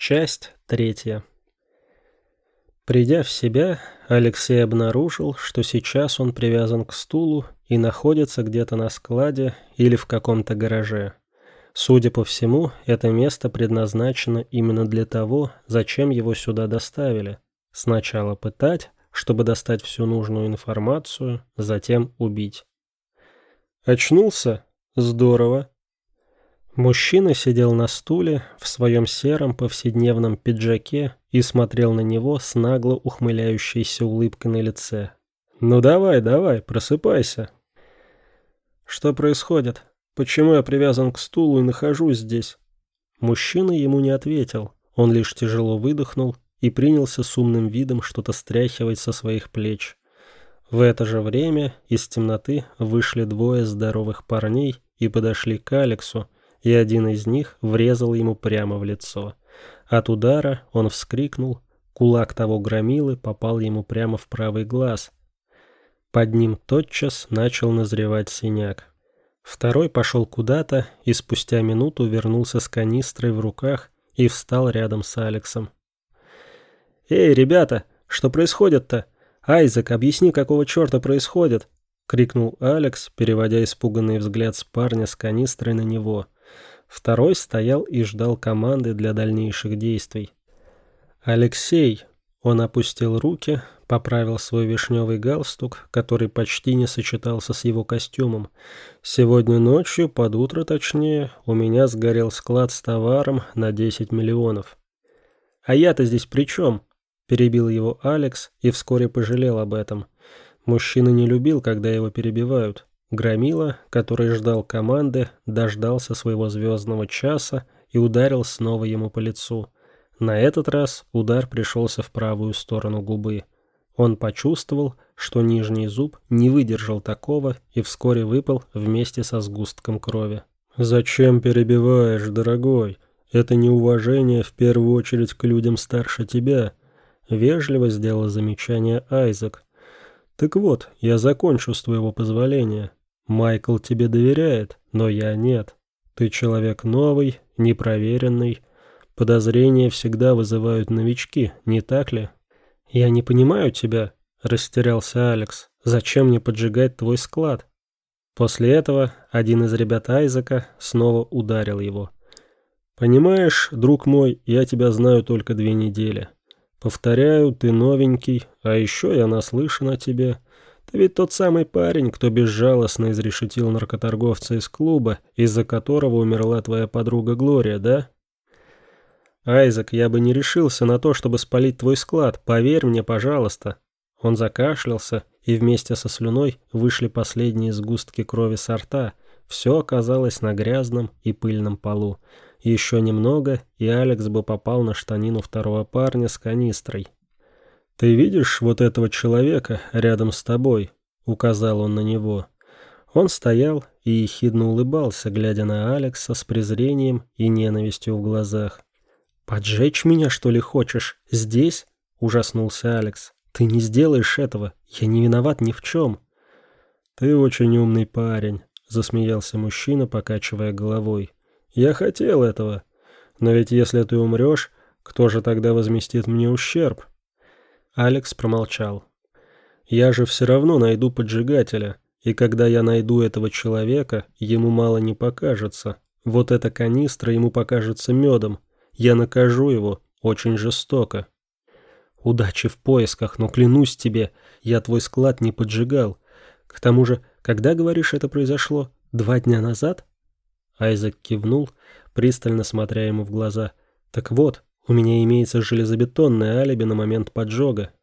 Часть третья. Придя в себя, Алексей обнаружил, что сейчас он привязан к стулу и находится где-то на складе или в каком-то гараже. Судя по всему, это место предназначено именно для того, зачем его сюда доставили. Сначала пытать, чтобы достать всю нужную информацию, затем убить. Очнулся? Здорово. Мужчина сидел на стуле в своем сером повседневном пиджаке и смотрел на него с нагло ухмыляющейся улыбкой на лице. «Ну давай, просыпайся». «Что происходит? Почему я привязан к стулу и нахожусь здесь?» Мужчина ему не ответил, он лишь тяжело выдохнул и принялся с умным видом что-то стряхивать со своих плеч. В это же время из темноты вышли двое здоровых парней и подошли к Алексу, и один из них врезал ему прямо в лицо. От удара он вскрикнул, кулак того громилы попал ему прямо в правый глаз. Под ним тотчас начал назревать синяк. Второй пошел куда-то и спустя минуту вернулся с канистрой в руках и встал рядом с Алексом. «Эй, ребята, что происходит-то? Айзек, объясни, какого черта происходит?» — крикнул Алекс, переводя испуганный взгляд с парня с канистрой на него. Второй стоял и ждал команды для дальнейших действий. «Алексей!» Он опустил руки, поправил свой вишневый галстук, который почти не сочетался с его костюмом. «Сегодня ночью, под утро точнее, у меня сгорел склад с товаром на 10 миллионов». «А я-то здесь при чем?» – перебил его Алекс и вскоре пожалел об этом. Мужчина не любил, когда его перебивают. Громила, который ждал команды, дождался своего звездного часа и ударил снова ему по лицу. На этот раз удар пришелся в правую сторону губы. Он почувствовал, что нижний зуб не выдержал такого и вскоре выпал вместе со сгустком крови. «Зачем перебиваешь, дорогой? Это неуважение в первую очередь к людям старше тебя», — вежливо сделал замечание Айзек. «Так вот, я закончу с твоего позволения. Майкл тебе доверяет, но я нет. Ты человек новый, непроверенный. Подозрения всегда вызывают новички, не так ли?» «Я не понимаю тебя», — растерялся Алекс. «Зачем мне поджигать твой склад?» После этого один из ребят Айзека снова ударил его. «Понимаешь, друг мой, я тебя знаю только 2 недели. Повторяю, ты новенький, а еще я наслышан о тебе. Ты ведь тот самый парень, кто безжалостно изрешетил наркоторговца из клуба, из-за которого умерла твоя подруга Глория, да?» «Айзек, я бы не решился на то, чтобы спалить твой склад, поверь мне, пожалуйста». Он закашлялся, и вместе со слюной вышли последние сгустки крови со рта. Все оказалось на грязном и пыльном полу. Еще немного, и Алекс бы попал на штанину второго парня с канистрой. «Ты видишь вот этого человека рядом с тобой?» — указал он на него. Он стоял и ехидно улыбался, глядя на Алекса с презрением и ненавистью в глазах. «Поджечь меня, что ли, хочешь? Здесь?» — ужаснулся Алекс. «Ты не сделаешь этого. Я не виноват ни в чем». «Ты очень умный парень», — засмеялся мужчина, покачивая головой. «Я хотел этого. Но ведь если ты умрешь, кто же тогда возместит мне ущерб?» Алекс промолчал. «Я же все равно найду поджигателя, и когда я найду этого человека, ему мало не покажется. Вот эта канистра ему покажется медом. Я накажу его очень жестоко». «Удачи в поисках, но клянусь тебе, я твой склад не поджигал. К тому же, когда, говоришь, это произошло? 2 дня назад?» Айзек кивнул, пристально смотря ему в глаза. «Так вот, у меня имеется железобетонное алиби на момент поджога».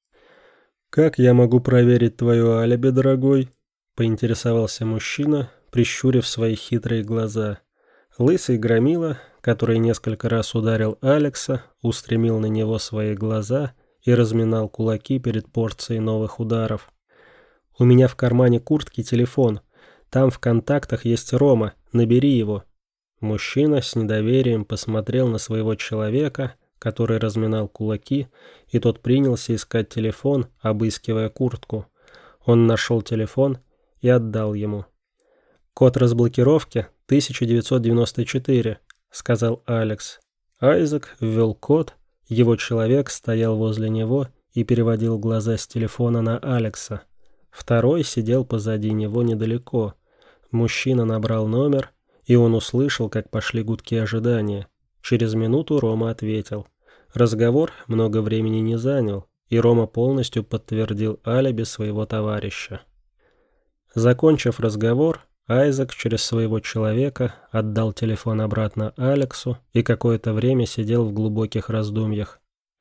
«Как я могу проверить твое алиби, дорогой?» — поинтересовался мужчина, прищурив свои хитрые глаза. Лысый громила, который несколько раз ударил Алекса, устремил на него свои глаза и разминал кулаки перед порцией новых ударов. «У меня в кармане куртки телефон. Там в контактах есть Рома. Набери его». Мужчина с недоверием посмотрел на своего человека, который разминал кулаки, и тот принялся искать телефон, обыскивая куртку. Он нашел телефон и отдал ему. «Код разблокировки 1994», — сказал Алекс. Айзек ввел код, его человек стоял возле него и переводил глаза с телефона на Алекса. Второй сидел позади него недалеко. Мужчина набрал номер, и он услышал, как пошли гудки ожидания. Через минуту Рома ответил. Разговор много времени не занял, и Рома полностью подтвердил алиби своего товарища. Закончив разговор, Айзек через своего человека отдал телефон обратно Алексу и какое-то время сидел в глубоких раздумьях.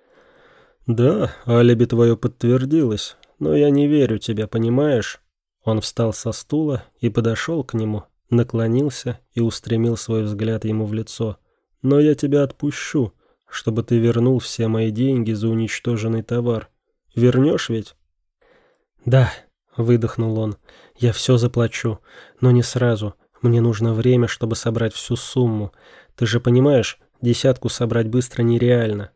«Да, алиби твое подтвердилось, но я не верю тебе, понимаешь?» Он встал со стула и подошел к нему, наклонился и устремил свой взгляд ему в лицо. «Но я тебя отпущу, чтобы ты вернул все мои деньги за уничтоженный товар. Вернешь ведь?» «Да», — выдохнул он, — «я все заплачу, но не сразу. Мне нужно время, чтобы собрать всю сумму. Ты же понимаешь, 10 собрать быстро нереально».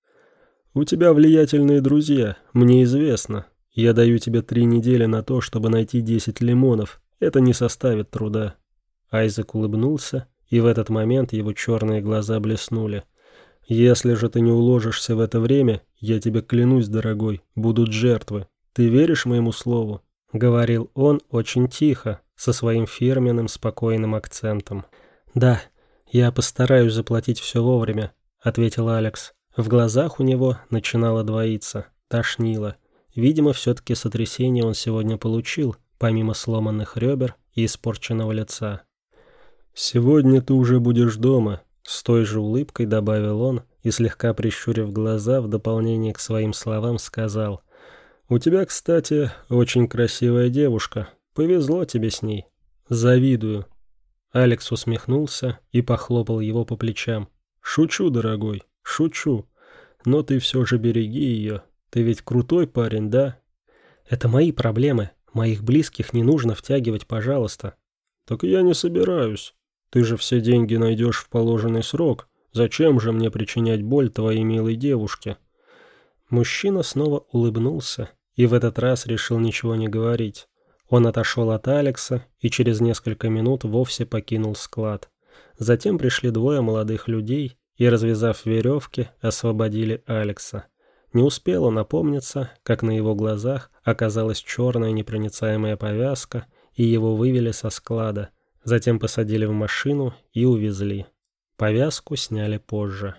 «У тебя влиятельные друзья, мне известно. Я даю тебе 3 недели на то, чтобы найти 10 лимонов. Это не составит труда». Айзек улыбнулся, и в этот момент его черные глаза блеснули. «Если же ты не уложишься в это время, я тебе клянусь, дорогой, будут жертвы. Ты веришь моему слову?» — говорил он очень тихо, со своим фирменным спокойным акцентом. «Да, я постараюсь заплатить все вовремя», — ответил Алекс. В глазах у него начинало двоиться, тошнило. Видимо, все-таки сотрясение он сегодня получил, помимо сломанных ребер и испорченного лица. «Сегодня ты уже будешь дома», — с той же улыбкой добавил он и, слегка прищурив глаза, в дополнение к своим словам сказал: «У тебя, кстати, очень красивая девушка. Повезло тебе с ней. Завидую». Алекс усмехнулся и похлопал его по плечам. «Шучу, дорогой, шучу. Но ты все же береги ее. Ты ведь крутой парень, да?» «Это мои проблемы. Моих близких не нужно втягивать, пожалуйста». «Так я не собираюсь. Ты же все деньги найдешь в положенный срок. Зачем же мне причинять боль твоей милой девушке?» Мужчина снова улыбнулся и в этот раз решил ничего не говорить. Он отошел от Алекса и через несколько минут вовсе покинул склад. Затем пришли 2 молодых людей и, развязав веревки, освободили Алекса. Не успел он опомниться, как на его глазах оказалась черная непроницаемая повязка, и его вывели со склада. Затем посадили в машину и увезли. Повязку сняли позже.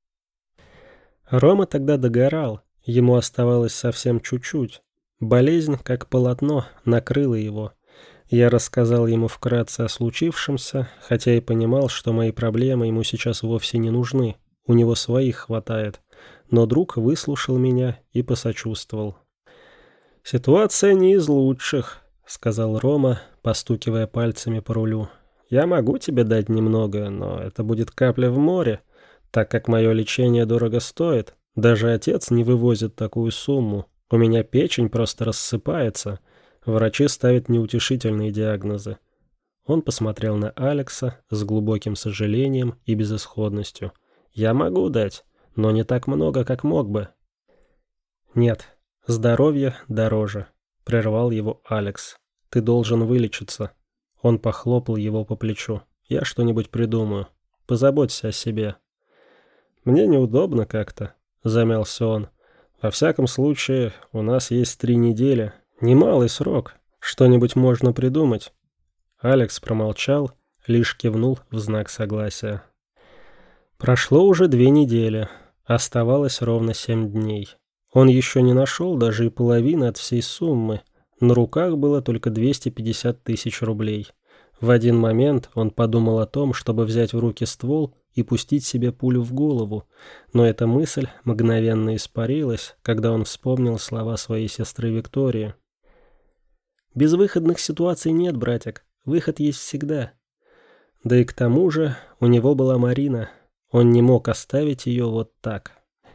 Рома тогда догорал, ему оставалось совсем чуть-чуть. Болезнь, как полотно, накрыла его. Я рассказал ему вкратце о случившемся, хотя и понимал, что мои проблемы ему сейчас вовсе не нужны, у него своих хватает. Но друг выслушал меня и посочувствовал. «Ситуация не из лучших», — сказал Рома, постукивая пальцами по рулю. «Я могу тебе дать немного, но это будет капля в море, так как мое лечение дорого стоит. Даже отец не вывозит такую сумму. У меня печень просто рассыпается. Врачи ставят неутешительные диагнозы». Он посмотрел на Алекса с глубоким сожалением и безысходностью. «Я могу дать, но не так много, как мог бы». «Нет, здоровье дороже», — прервал его Алекс. «Ты должен вылечиться». Он похлопал его по плечу. «Я что-нибудь придумаю. Позаботься о себе». «Мне неудобно как-то», — замялся он. «Во всяком случае, у нас есть 3 недели. Немалый срок. Что-нибудь можно придумать». Алекс промолчал, лишь кивнул в знак согласия. Прошло уже 2 недели. Оставалось ровно 7 дней. Он еще не нашел даже и половины от всей суммы. На руках было только 250 тысяч рублей. В один момент он подумал о том, чтобы взять в руки ствол и пустить себе пулю в голову, но эта мысль мгновенно испарилась, когда он вспомнил слова своей сестры Виктории. «Безвыходных ситуаций нет, братик, выход есть всегда». Да и к тому же у него была Марина, он не мог оставить ее вот так.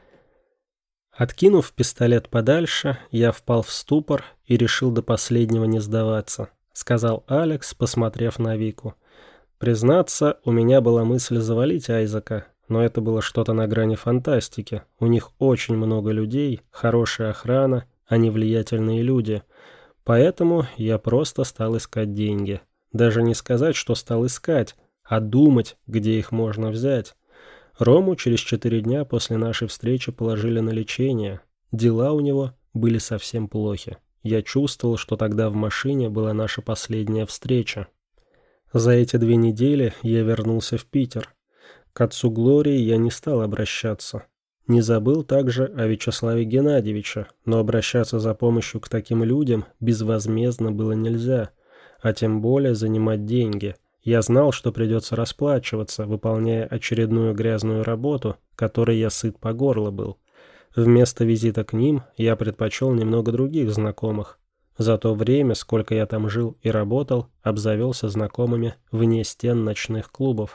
Откинув пистолет подальше, я впал в ступор и решил до последнего не сдаваться, сказал Алекс, посмотрев на Вику. Признаться, у меня была мысль завалить Айзека, но это было что-то на грани фантастики. У них очень много людей, хорошая охрана, они влиятельные люди. Поэтому я просто стал искать деньги. Даже не сказать, что стал искать, а думать, где их можно взять. Рому через 4 дня после нашей встречи положили на лечение. Дела у него были совсем плохи. Я чувствовал, что тогда в машине была наша последняя встреча. За эти 2 недели я вернулся в Питер. К отцу Глории я не стал обращаться. Не забыл также о Вячеславе Геннадьевиче, но обращаться за помощью к таким людям безвозмездно было нельзя, а тем более занимать деньги. Я знал, что придется расплачиваться, выполняя очередную грязную работу, которой я сыт по горло был. Вместо визита к ним я предпочел немного других знакомых. За то время, сколько я там жил и работал, обзавелся знакомыми вне стен ночных клубов.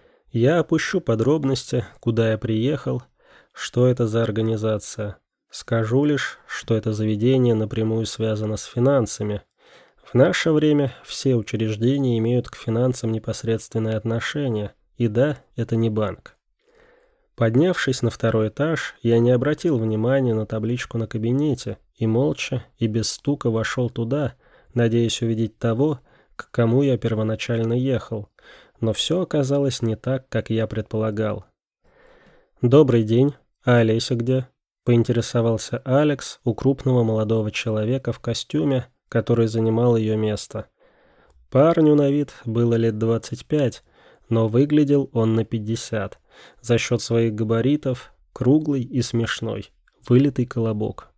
Я опущу подробности, куда я приехал, что это за организация. Скажу лишь, что это заведение напрямую связано с финансами. В наше время все учреждения имеют к финансам непосредственное отношение, и да, это не банк. Поднявшись на 2-й этаж, я не обратил внимания на табличку на кабинете и молча и без стука вошел туда, надеясь увидеть того, к кому я первоначально ехал. Но все оказалось не так, как я предполагал. «Добрый день. А Олеся где?» — поинтересовался Алекс у крупного молодого человека в костюме, который занимал ее место. Парню на вид было лет 25, но выглядел он на 50. За счет своих габаритов, круглый и смешной, вылитый колобок.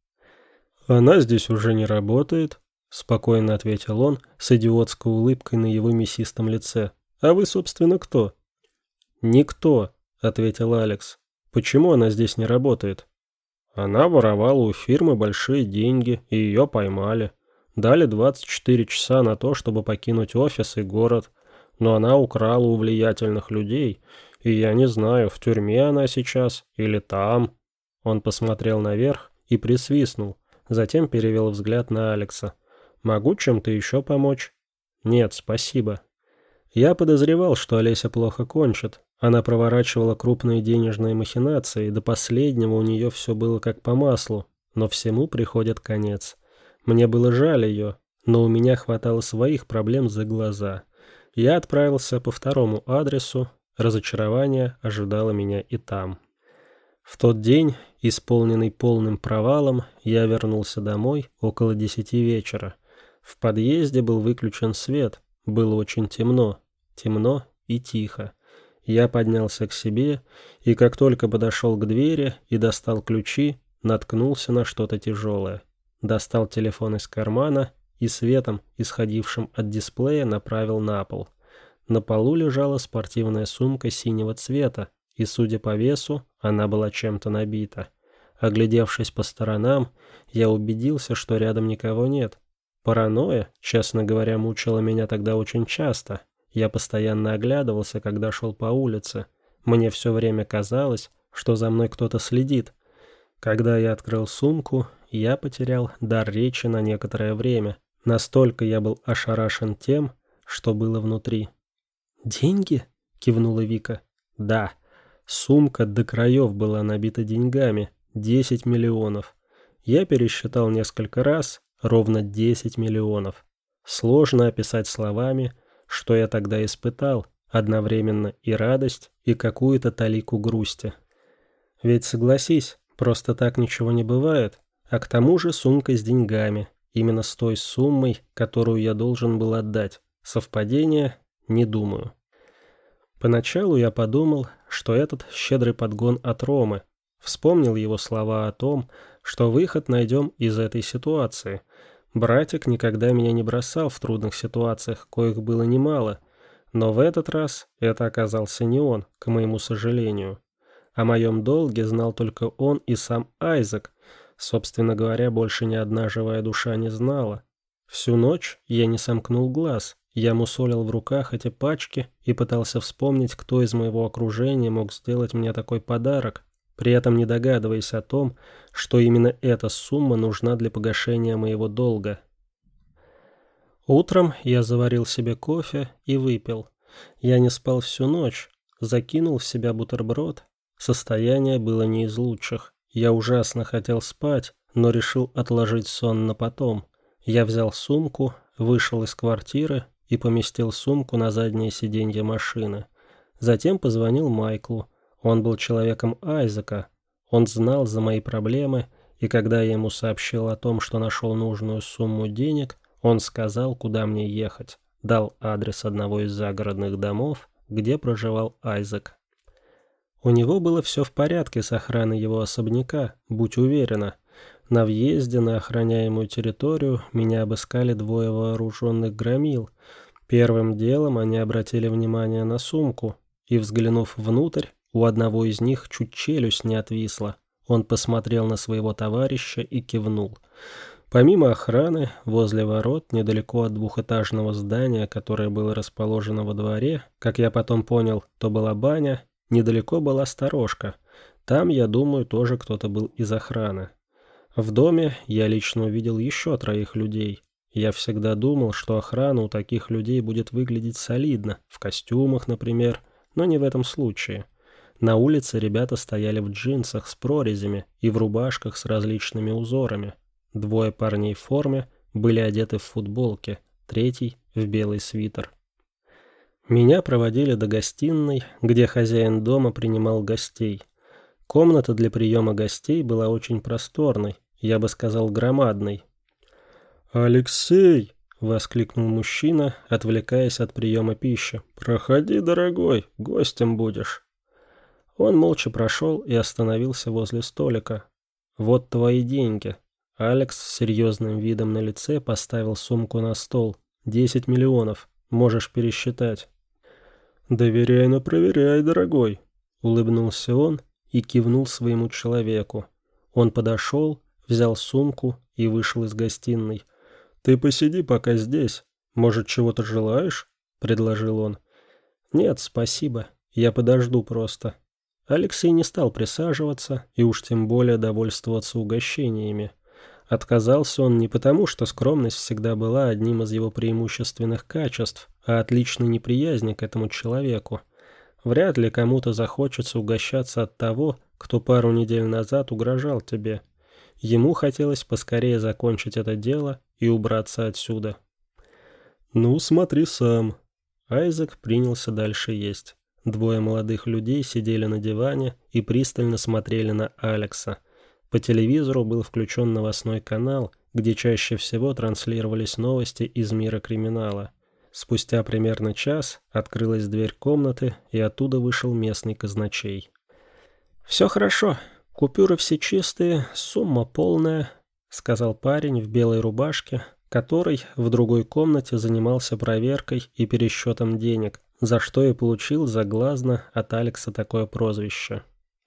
«Она здесь уже не работает», — спокойно ответил он с идиотской улыбкой на его мясистом лице. «А вы, собственно, кто?» «Никто», — ответил Алекс. «Почему она здесь не работает?» «Она воровала у фирмы большие деньги, и ее поймали. Дали 24 часа на то, чтобы покинуть офис и город. Но она украла у влиятельных людей, и я не знаю, в тюрьме она сейчас или там». Он посмотрел наверх и присвистнул, затем перевел взгляд на Алекса. «Могу чем-то еще помочь?» «Нет, спасибо». Я подозревал, что Олеся плохо кончит. Она проворачивала крупные денежные махинации, и до последнего у нее все было как по маслу, но всему приходит конец. Мне было жаль ее, но у меня хватало своих проблем за глаза. Я отправился по 2-му адресу, разочарование ожидало меня и там. В тот день, исполненный полным провалом, я вернулся домой около 10 вечера. В подъезде был выключен свет, было очень темно и тихо. Я поднялся к себе, и как только подошел к двери и достал ключи, наткнулся на что-то тяжелое. Достал телефон из кармана и светом, исходившим от дисплея, направил на пол. На полу лежала спортивная сумка синего цвета, и, судя по весу, она была чем-то набита. Оглядевшись по сторонам, я убедился, что рядом никого нет. Паранойя, честно говоря, мучила меня тогда очень часто. Я постоянно оглядывался, когда шел по улице. Мне все время казалось, что за мной кто-то следит. Когда я открыл сумку, я потерял дар речи на некоторое время. Настолько я был ошарашен тем, что было внутри. «Деньги?» — кивнула Вика. «Да». Сумка до краев была набита деньгами. 10 миллионов. Я пересчитал несколько раз, ровно 10 миллионов. Сложно описать словами, что я тогда испытал, одновременно и радость, и какую-то талику грусти. Ведь согласись, просто так ничего не бывает, а к тому же сумка с деньгами, именно с той суммой, которую я должен был отдать. Совпадение? Не думаю. Поначалу я подумал, что этот щедрый подгон от Ромы. Вспомнил его слова о том, что выход найдем из этой ситуации. Братик никогда меня не бросал в трудных ситуациях, коих было немало. Но в этот раз это оказался не он, к моему сожалению. О моем долге знал только он и сам Айзек. Собственно говоря, больше ни одна живая душа не знала. Всю ночь я не сомкнул глаз. Я мусолил в руках эти пачки и пытался вспомнить, кто из моего окружения мог сделать мне такой подарок, при этом не догадываясь о том, что именно эта сумма нужна для погашения моего долга. Утром я заварил себе кофе и выпил. Я не спал всю ночь, закинул в себя бутерброд. Состояние было не из лучших. Я ужасно хотел спать, но решил отложить сон на потом. Я взял сумку, вышел из квартиры и поместил сумку на заднее сиденье машины. Затем позвонил Майклу. Он был человеком Айзека. Он знал за мои проблемы, и когда я ему сообщил о том, что нашел нужную сумму денег, он сказал, куда мне ехать, дал адрес одного из загородных домов, где проживал Айзек. У него было все в порядке с охраной его особняка, будь уверена. На въезде на охраняемую территорию меня обыскали двое вооруженных громил. Первым делом они обратили внимание на сумку, и, взглянув внутрь, у одного из них чуть челюсть не отвисла. Он посмотрел на своего товарища и кивнул. Помимо охраны, возле ворот, недалеко от двухэтажного здания, которое было расположено во дворе, как я потом понял, то была баня, недалеко была сторожка. Там, я думаю, тоже кто-то был из охраны. В доме я лично увидел еще 3 людей. Я всегда думал, что охрана у таких людей будет выглядеть солидно, в костюмах, например, но не в этом случае. На улице ребята стояли в джинсах с прорезями и в рубашках с различными узорами. 2 парней в форме были одеты в футболки, 3 в белый свитер. Меня проводили до гостиной, где хозяин дома принимал гостей. Комната для приема гостей была очень просторной, я бы сказал, громадной. «Алексей!» — воскликнул мужчина, отвлекаясь от приема пищи. «Проходи, дорогой, гостем будешь». Он молча прошел и остановился возле столика. «Вот твои деньги». Алекс с серьезным видом на лице поставил сумку на стол. 10 миллионов. Можешь пересчитать. «Доверяй, но проверяй, дорогой», — улыбнулся он и кивнул своему человеку. Он подошел, взял сумку и вышел из гостиной. «Ты посиди пока здесь. Может, чего-то желаешь?» — предложил он. «Нет, спасибо. Я подожду просто». Алексей не стал присаживаться и уж тем более довольствоваться угощениями. Отказался он не потому, что скромность всегда была одним из его преимущественных качеств, а от личной неприязни к этому человеку. Вряд ли кому-то захочется угощаться от того, кто пару недель назад угрожал тебе. Ему хотелось поскорее закончить это дело и убраться отсюда. «Ну, смотри сам». Айзек принялся дальше есть. 2 молодых людей сидели на диване и пристально смотрели на Алекса. По телевизору был включен новостной канал, где чаще всего транслировались новости из мира криминала. Спустя примерно час открылась дверь комнаты, и оттуда вышел местный казначей. «Все хорошо, купюры все чистые, сумма полная», — сказал парень в белой рубашке, который в другой комнате занимался проверкой и пересчетом денег, за что и получил заглазно от Алекса такое прозвище.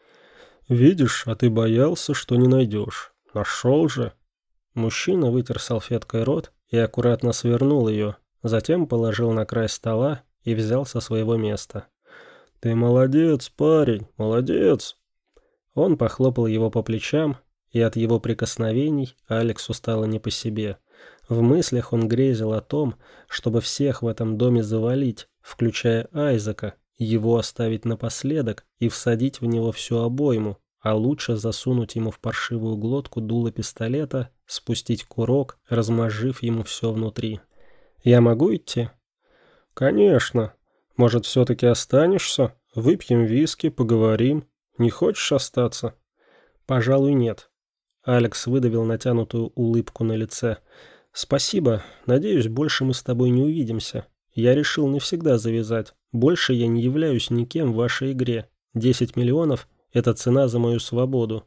«Видишь, а ты боялся, что не найдешь. Нашел же». Мужчина вытер салфеткой рот и аккуратно свернул ее, затем положил на край стола и взял со своего места. «Ты молодец, парень, молодец!» Он похлопал его по плечам, и от его прикосновений Алексу стало не по себе. В мыслях он грезил о том, чтобы всех в этом доме завалить, включая Айзека, его оставить напоследок и всадить в него всю обойму, а лучше засунуть ему в паршивую глотку дуло пистолета, спустить курок, размозжив ему все внутри. «Я могу идти?» «Конечно. Может, все-таки останешься? Выпьем виски, поговорим. Не хочешь остаться?» «Пожалуй, нет». Алекс выдавил натянутую улыбку на лице. «Спасибо. Надеюсь, больше мы с тобой не увидимся. Я решил навсегда завязать. Больше я не являюсь никем в вашей игре. 10 миллионов – это цена за мою свободу».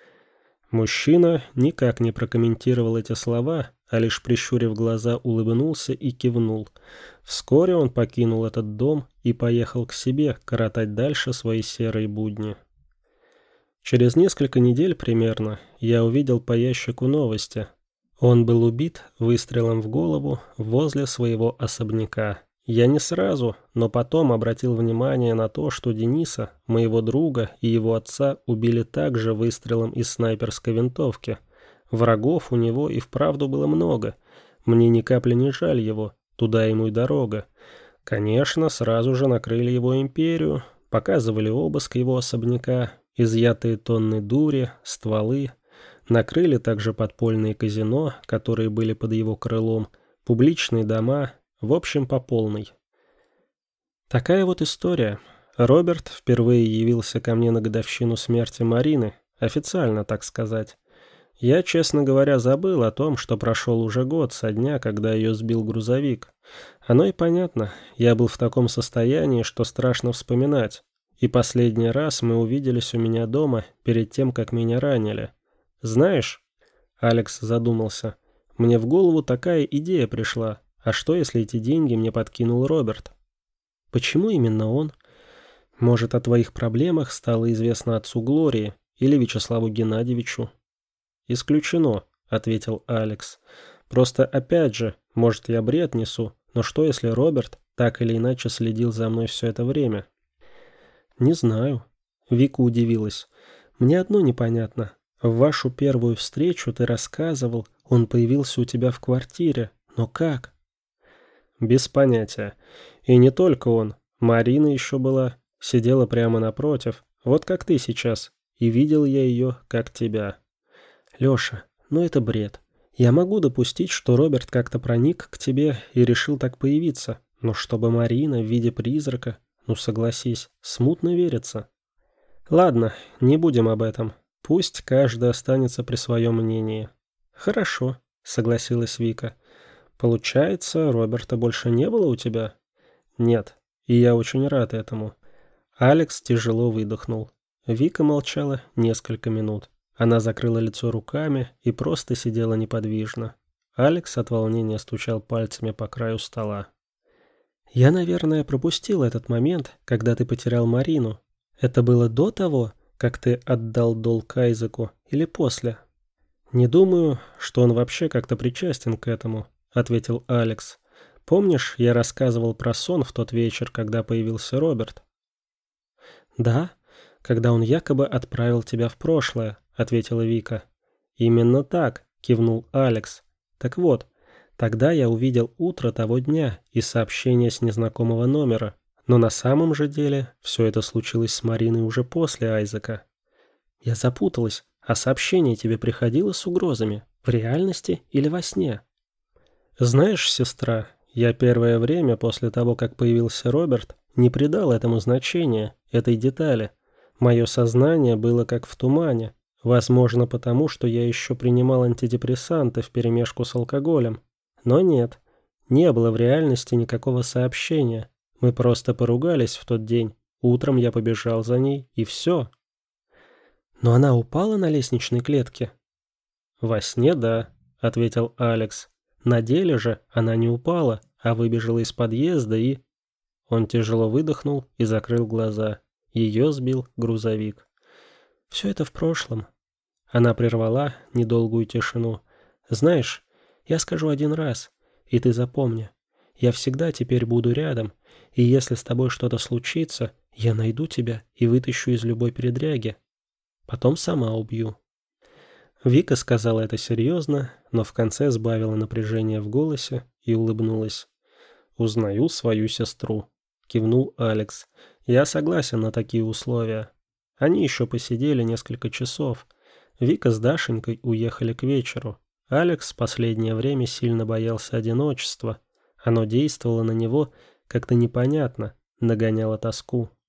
Мужчина никак не прокомментировал эти слова, а лишь прищурив глаза улыбнулся и кивнул. Вскоре он покинул этот дом и поехал к себе коротать дальше свои серые будни. Через несколько недель примерно я увидел по ящику новости. Он был убит выстрелом в голову возле своего особняка. Я не сразу, но потом обратил внимание на то, что Дениса, моего друга и его отца убили также выстрелом из снайперской винтовки. Врагов у него и вправду было много. Мне ни капли не жаль его, туда ему и дорога. Конечно, сразу же накрыли его империю, показывали обыск его особняка, изъятые тонны дури, стволы. Накрыли также подпольные казино, которые были под его крылом, публичные дома, в общем, по полной. Такая вот история. Роберт впервые явился ко мне на годовщину смерти Марины, официально, так сказать. Я, честно говоря, забыл о том, что прошел уже год со дня, когда ее сбил грузовик. Оно и понятно, я был в таком состоянии, что страшно вспоминать. И последний раз мы увиделись у меня дома перед тем, как меня ранили. Знаешь, Алекс задумался, мне в голову такая идея пришла. А что, если эти деньги мне подкинул Роберт? Почему именно он? Может, о твоих проблемах стало известно отцу Глории или Вячеславу Геннадьевичу? «Исключено», — ответил Алекс. «Просто опять же, может, я бред несу, но что, если Роберт так или иначе следил за мной все это время?» «Не знаю». Вика удивилась. «Мне одно непонятно. В вашу первую встречу ты рассказывал, он появился у тебя в квартире. Но как?» «Без понятия. И не только он. Марина еще была. Сидела прямо напротив, вот как ты сейчас. И видел я ее, как тебя». «Леша, ну это бред. Я могу допустить, что Роберт как-то проник к тебе и решил так появиться, но чтобы Марина в виде призрака, ну согласись, смутно верится». «Ладно, не будем об этом. Пусть каждый останется при своем мнении». «Хорошо», — согласилась Вика. «Получается, Роберта больше не было у тебя?» «Нет, и я очень рад этому». Алекс тяжело выдохнул. Вика молчала несколько минут. Она закрыла лицо руками и просто сидела неподвижно. Алекс от волнения стучал пальцами по краю стола. «Я, наверное, пропустил этот момент, когда ты потерял Марину. Это было до того, как ты отдал долг Айзеку, или после?» «Не думаю, что он вообще как-то причастен к этому», — ответил Алекс. «Помнишь, я рассказывал про сон в тот вечер, когда появился Роберт?» «Да, когда он якобы отправил тебя в прошлое», — ответила Вика. «Именно так», — кивнул Алекс. «Так вот, тогда я увидел утро того дня и сообщение с незнакомого номера. Но на самом же деле все это случилось с Мариной уже после Айзека». «Я запуталась, а сообщение тебе приходило с угрозами, в реальности или во сне?» «Знаешь, сестра, я первое время после того, как появился Роберт, не придал этому значения, этой детали. Мое сознание было как в тумане. Возможно, потому, что я еще принимал антидепрессанты вперемешку с алкоголем. Но нет, не было в реальности никакого сообщения. Мы просто поругались в тот день. Утром я побежал за ней, и все. Но она упала на лестничной клетке? «Во сне, да», — ответил Алекс. «На деле же она не упала, а выбежала из подъезда и...» Он тяжело выдохнул и закрыл глаза. Ее сбил грузовик. «Все это в прошлом». Она прервала недолгую тишину. «Знаешь, я скажу один раз, и ты запомни. Я всегда теперь буду рядом, и если с тобой что-то случится, я найду тебя и вытащу из любой передряги. Потом сама убью». Вика сказала это серьезно, но в конце сбавила напряжение в голосе и улыбнулась. «Узнаю свою сестру», — кивнул Алекс. «Я согласен на такие условия». Они еще посидели несколько часов. Вика с Дашенькой уехали к вечеру. Алекс в последнее время сильно боялся одиночества. Оно действовало на него как-то непонятно, нагоняло тоску.